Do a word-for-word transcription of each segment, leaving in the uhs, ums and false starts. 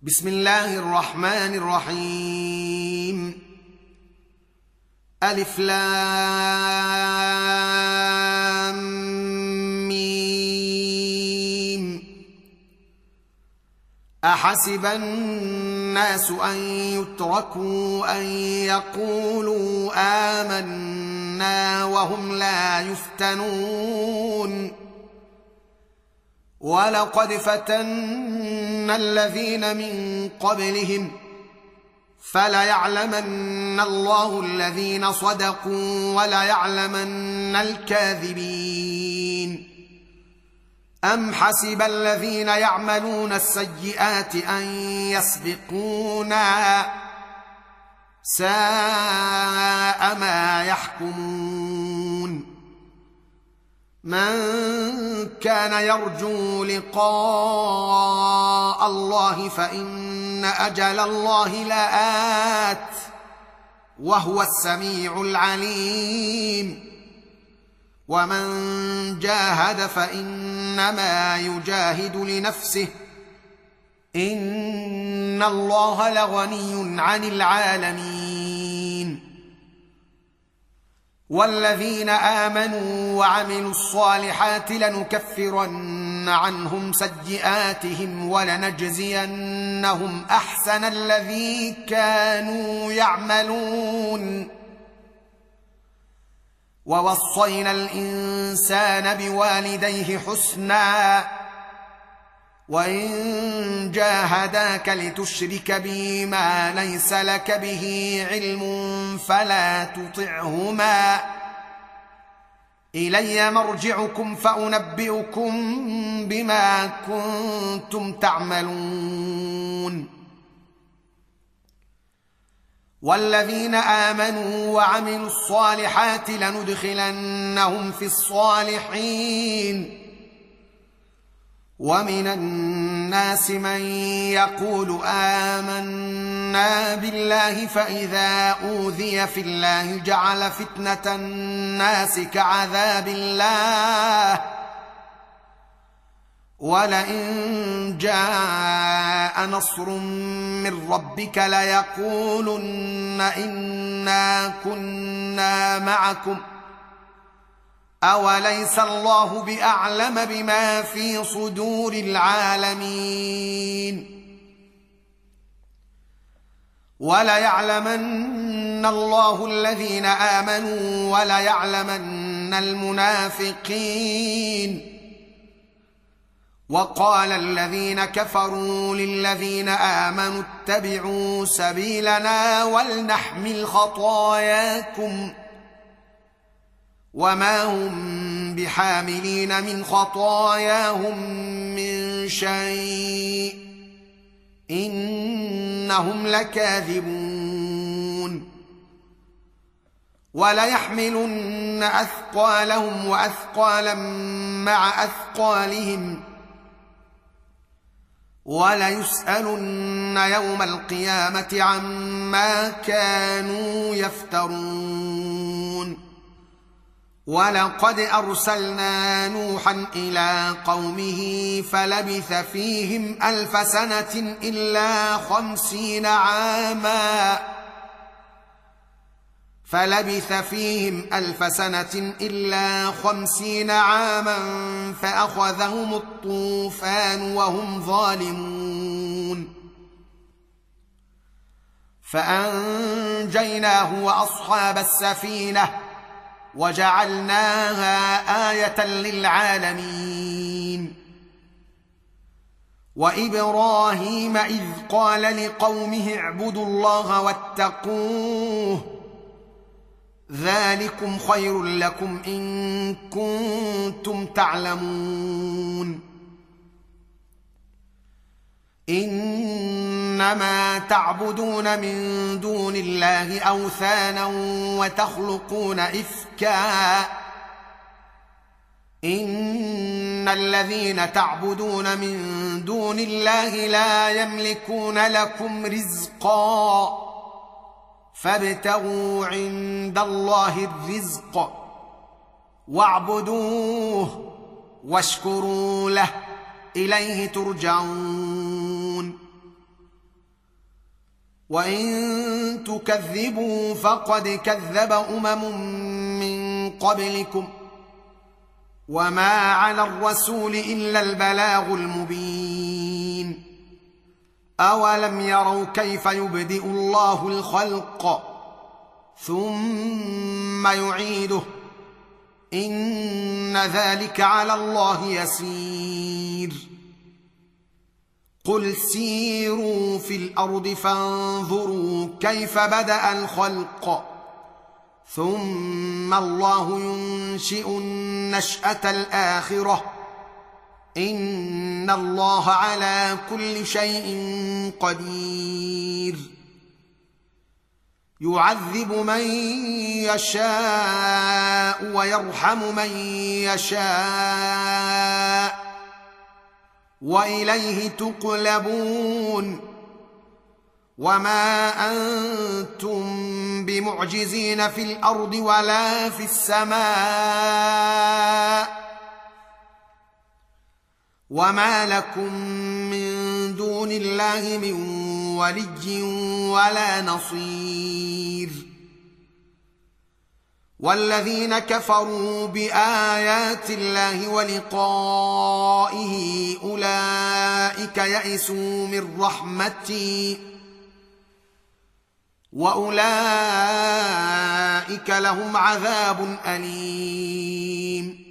بسم الله الرحمن الرحيم. ألف لام ميم. أحسب الناس أن يتركوا أن يقولوا آمنا وهم لا يفتنون. ولقد فتنا الذين من قبلهم فليعلمن الله الذين صدقوا وليعلمن الكاذبين. أم حسب الذين يعملون السيئات أن يسبقونا ساء ما يحكمون. من كان يرجو لقاء الله فإن أجل الله لآت وهو السميع العليم. ومن جاهد فإنما يجاهد لنفسه إن الله لغني عن العالمين. والذين آمنوا وعملوا الصالحات لنكفرن عنهم سيئاتهم ولنجزينهم أحسن الذي كانوا يعملون. ووصينا الإنسان بوالديه حسنا وإن جاهداك لتشرك بي ما ليس لك به علم فلا تطعهما إلي مرجعكم فأنبئكم بما كنتم تعملون. والذين آمنوا وعملوا الصالحات لندخلنهم في الصالحين. ومن الناس من يقول آمنا بالله فإذا أوذي في الله جعل فتنة الناس كعذاب الله ولئن جاء نصر من ربك ليقولن إنا كنا معكم أوليس الله بأعلم بما في صدور العالمين. وليعلمن الله الذين آمنوا وليعلمن المنافقين. وقال الذين كفروا للذين آمنوا اتبعوا سبيلنا ولنحمل خطاياكم وما هم بحاملين من خطاياهم من شيء إنهم لكاذبون. وليحملن أثقالهم وأثقالا مع أثقالهم وليسألن يوم القيامة عما كانوا يفترون. ولقد أرسلنا نوحا إلى قومه فلبث فيهم ألف سنة إلا خمسين عاما فلبث فيهم ألف سنة إلا خمسين عاما فأخذهم الطوفان وهم ظالمون. فأنجيناه وأصحاب السفينة وجعلناها آية للعالمين. وإبراهيم إذ قال لقومه اعبدوا الله واتقوه ذلكم خير لكم إن كنتم تعلمون. إنما تعبدون من دون الله أوثانا وتخلقون إفكا إن الذين تعبدون من دون الله لا يملكون لكم رزقا فابتغوا عند الله الرزق واعبدوه واشكروا له إليه ترجعون. وإن تكذبوا فقد كذب أمم من قبلكم وما على الرسول إلا البلاغ المبين. أولم يروا كيف يبدئ الله الخلق ثم يعيده إن ذلك على الله يسير. قل سيروا في الأرض فانظروا كيف بدأ الخلق ثم الله ينشئ النشأة الآخرة إن الله على كل شيء قدير. يعذب من يشاء ويرحم من يشاء وإليه تقلبون. وما أنتم بمعجزين في الأرض ولا في السماء وما لكم من دون الله من ولي ولا نصير. والذين كفروا بآيات الله ولقائه أولئك يئسوا من رحمتي وأولئك لهم عذاب أليم.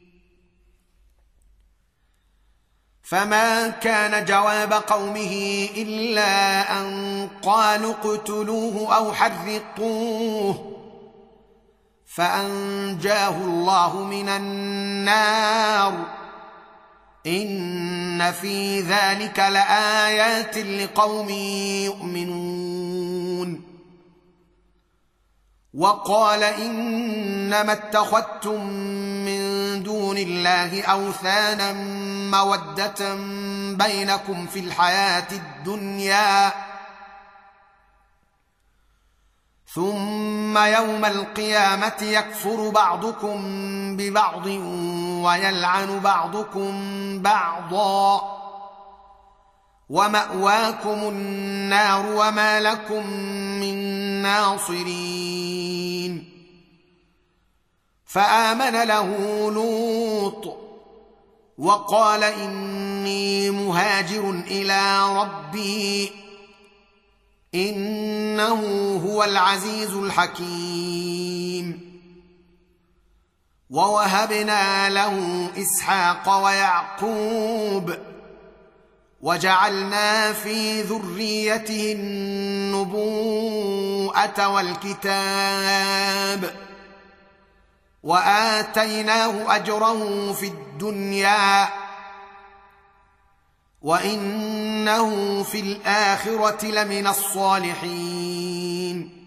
فما كان جواب قومه إلا أن قالوا اقتلوه أو حرقوه فأنجاه الله من النار إن في ذلك لآيات لقوم يؤمنون. وقال إنما اتخذتم من دون الله أوثانا مودة بينكم في الحياة الدنيا ثم يوم القيامة يكفر بعضكم ببعض ويلعن بعضكم بعضا ومأواكم النار وما لكم من ناصرين. فآمن له لوط وقال إني مهاجر إلى ربي إنه هو العزيز الحكيم. ووهبنا له إسحاق ويعقوب وجعلنا في ذريته النبوءة والكتاب وآتيناه أجره في الدنيا وإنه في الآخرة لمن الصالحين.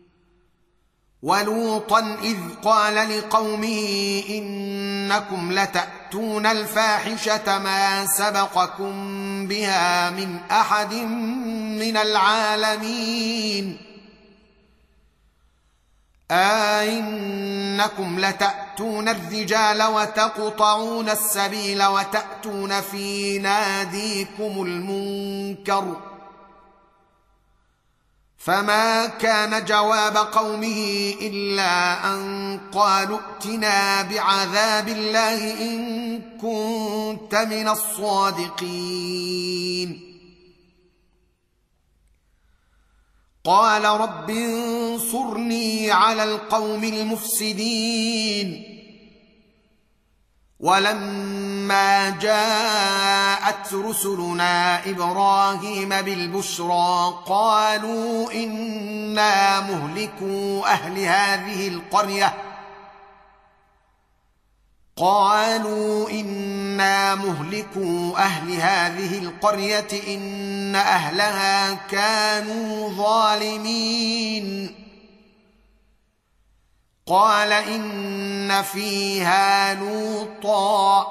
ولوطا إذ قال لقومه إنكم لتأتون الفاحشة ما سبقكم بها من أحد من العالمين أئنكم لتأتون الرجال وتقطعون السبيل وتأتون في ناديكم المنكر. فما كان جواب قومه إلا أن قالوا ائتنا بعذاب الله إن كنت من الصادقين. قال رب انصرني على القوم المفسدين. ولما جاءت رسلنا إبراهيم بالبشرى قالوا إنا مهلكو أهل هذه القرية قالوا إنا مهلكو أهل هذه القرية إن أهلها كانوا ظالمين. قال إن فيها لوطا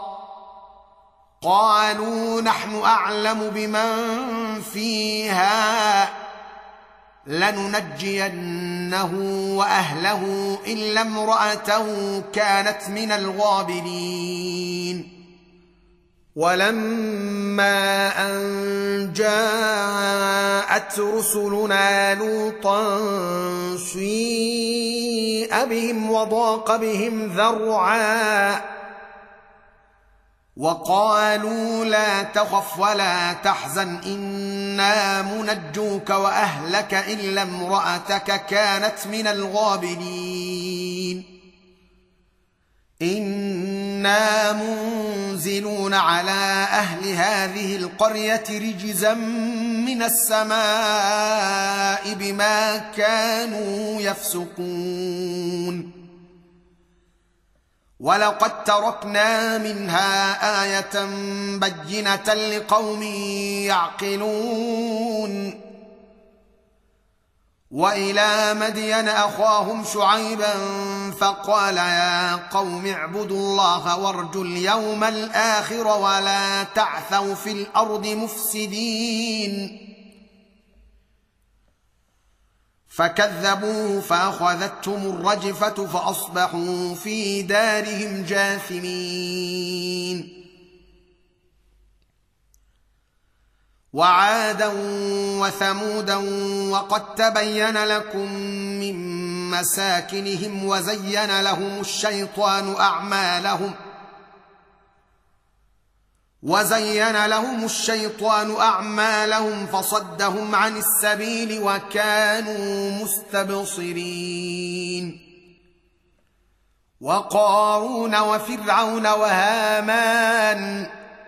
قالوا نحن أعلم بمن فيها لننجينه وأهله إلا امرأته كانت من الغابرين. ولما أن جاء جاءت رسلنا لوطا سيء بهم وضاق بهم ذرعا وقالوا لا تخف ولا تحزن إنا منجوك وأهلك إلا امرأتك كانت من الغابرين إنا منزلون على أهل هذه القرية رجزا من السماء بما كانوا يفسقون ولقد تركنا منها آية بينة لقوم يعقلون وإلى مدين أخاهم شعيبا فقال يا قوم اعبدوا الله وارجوا اليوم الآخر ولا تعثوا في الأرض مفسدين فكذبوه فأخذتهم الرجفة فأصبحوا في دارهم جاثمين وعادا وثمودا وقد تبين لكم من مساكنهم وزين لهم الشيطان أعمالهم وزين لهم الشيطان أعمالهم فصدهم عن السبيل وكانوا مستبصرين وقارون وفرعون وهامان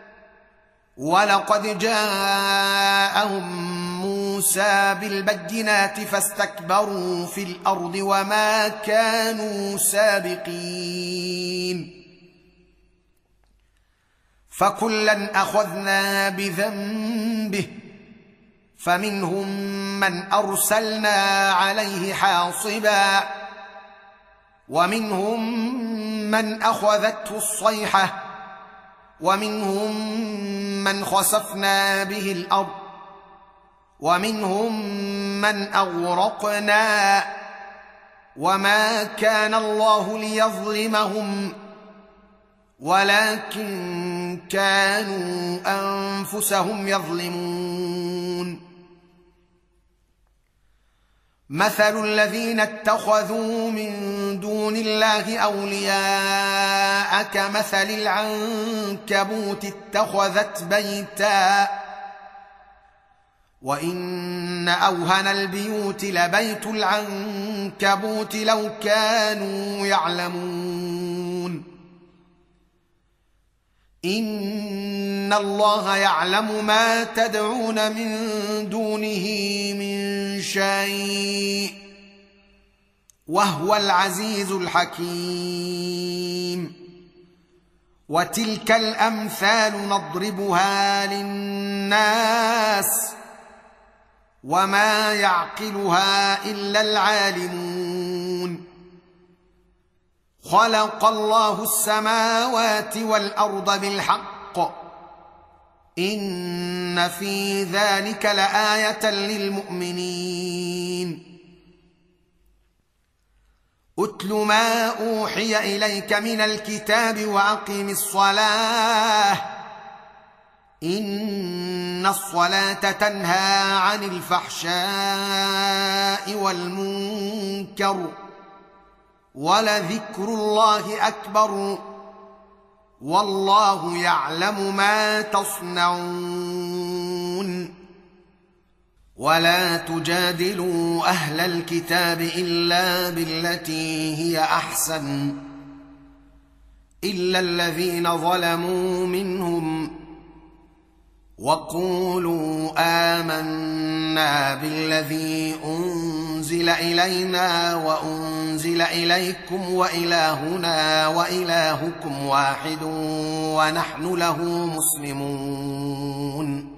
ولقد جاءهم موسى بالبينات فاستكبروا في الأرض وما كانوا سابقين فكلا أخذنا بذنبه فمنهم من أرسلنا عليه حاصبا ومنهم من أخذته الصيحة ومنهم من خسفنا به الأرض ومنهم من أغرقنا وما كان الله ليظلمهم ولكن كانوا أنفسهم يظلمون مثل الذين اتخذوا من دون الله أولياء كمثل العنكبوت اتخذت بيتا وإن أوهن البيوت لبيت العنكبوت لو كانوا يعلمون إن الله يعلم ما تدعون من دونه من شيء وهو العزيز الحكيم وتلك الأمثال نضربها للناس وما يعقلها إلا العالمون خلق الله السماوات والأرض بالحق إن في ذلك لآية للمؤمنين أتل ما أوحي إليك من الكتاب وأقم الصلاة إن الصلاة تنهى عن الفحشاء والمنكر ولذكر الله أكبر والله يعلم ما تصنعون ولا تجادلوا أهل الكتاب إلا بالتي هي أحسن إلا الذين ظلموا منهم وقولوا آمنا بالذي أنزل إلينا وأنزل إليكم وإلهنا وإلهكم واحد ونحن له مسلمون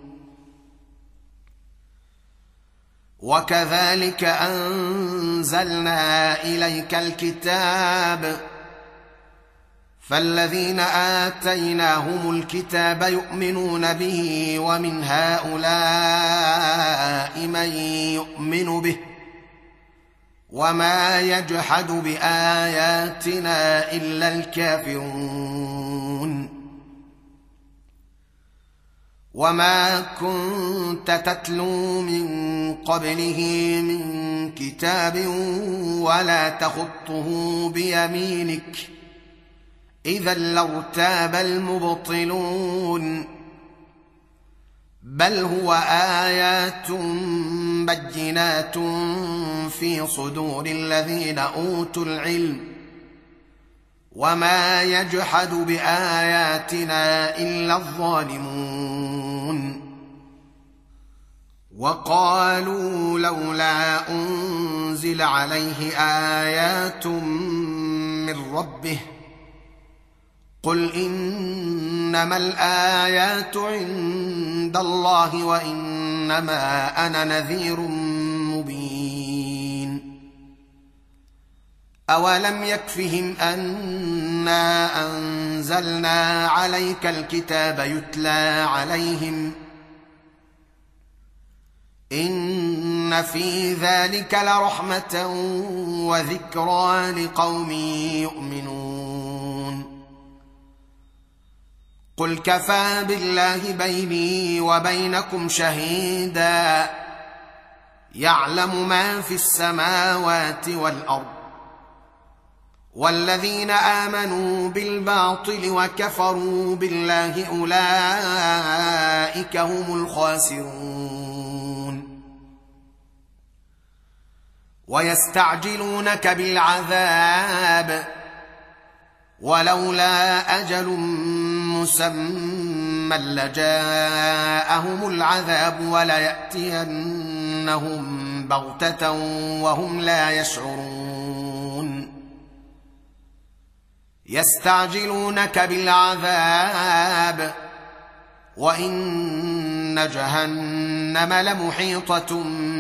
وكذلك أنزلنا إليك الكتاب فالذين آتيناهم الكتاب يؤمنون به ومن هؤلاء من يؤمن به وما يجحد بآياتنا إلا الكافرون وما كنت تتلو من قبله من كتاب ولا تخطه بيمينك إذا لارتاب المبطلون بل هو آيات بينات في صدور الذين أوتوا العلم وما يجحد بآياتنا إلا الظالمون وقالوا لولا أنزل عليه آيات من ربه قل إنما الآيات عند الله وإنما أنا نذير مبين أولم يكفهم أنا أنزلنا عليك الكتاب يتلى عليهم إن في ذلك لرحمة وذكرى لقوم يؤمنون قل كفى بالله بيني وبينكم شهيدا يعلم ما في السماوات والأرض والذين آمنوا بالباطل وكفروا بالله أولئك هم الخاسرون ويستعجلونك بالعذاب ولولا أجل مسمى لجاءهم العذاب وليأتينهم بغتة وهم لا يشعرون يستعجلونك بالعذاب وإن جهنم لمحيطة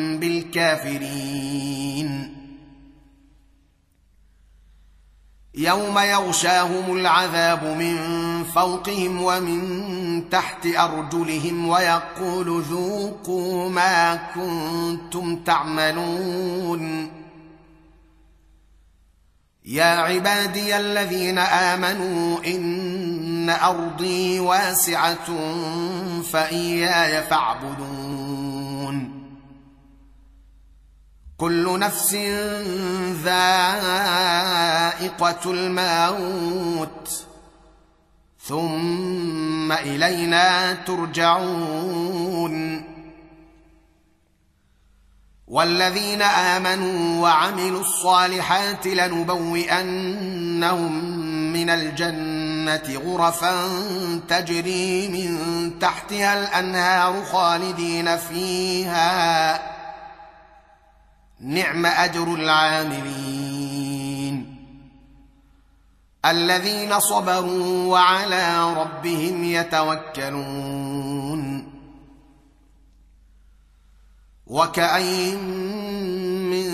بالكافرين يوم يغشاهم العذاب من فوقهم ومن تحت أرجلهم ويقول ذوقوا ما كنتم تعملون يا عبادي الذين آمنوا إن أرضي واسعة فإياي فاعبدون كل نفس ذائقة الموت ثم إلينا ترجعون والذين آمنوا وعملوا الصالحات لنبوئنهم من الجنة غرفا تجري من تحتها الأنهار خالدين فيها نعم أجر العاملين الذين صبروا وعلى ربهم يتوكلون وكأين من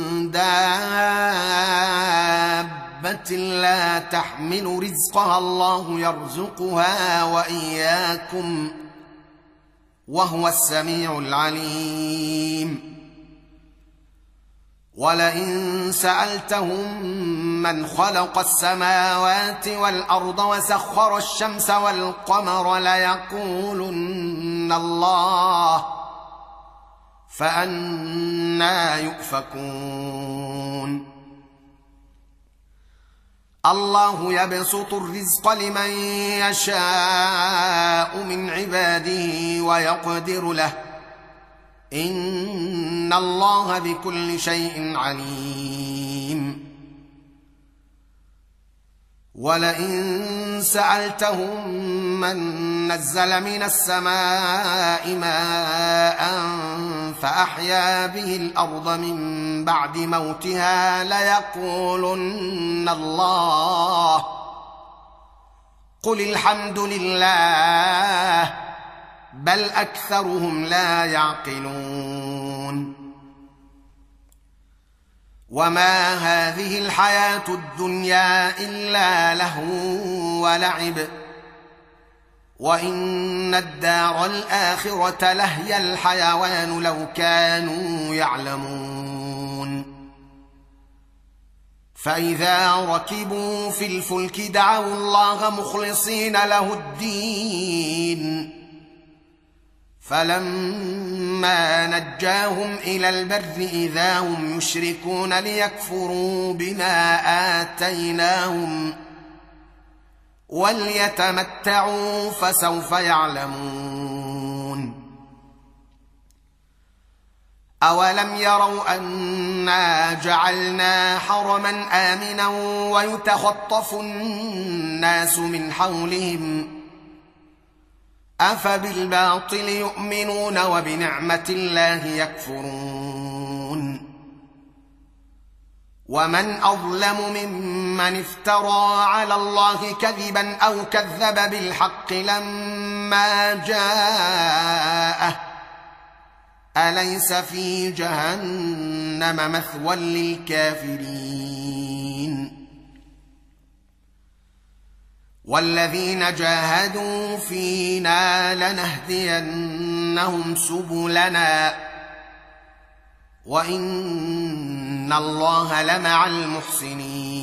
دابة لا تحمل رزقها الله يرزقها وإياكم وهو السميع العليم ولئن سألتهم من خلق السماوات والأرض وسخر الشمس والقمر ليقولن الله فأنى يؤفكون الله يبسط الرزق لمن يشاء من عباده ويقدر له إن الله بكل شيء عليم ولئن سألتهم من نزل من السماء ماء فأحيا به الأرض من بعد موتها ليقولن الله قل الحمد لله بل أكثرهم لا يعقلون وما هذه الحياة الدنيا إلا لهو ولعب وإن الدار الآخرة لهي الحيوان لو كانوا يعلمون فإذا ركبوا في الفلك دعوا الله مخلصين له الدين فلما نجاهم إلى البر إذا هم يشركون ليكفروا بما آتيناهم وليتمتعوا فسوف يعلمون. أولم يروا أنا جعلنا حرما آمنا ويتخطف الناس من حولهم أفبالباطل يؤمنون وبنعمة الله يكفرون. ومن أظلم ممن افترى على الله كذبا أو كذب بالحق لما جاءه أليس في جهنم مثوى للكافرين. والذين جاهدوا فينا لنهدينهم سبلنا وإن الله لمع المحسنين.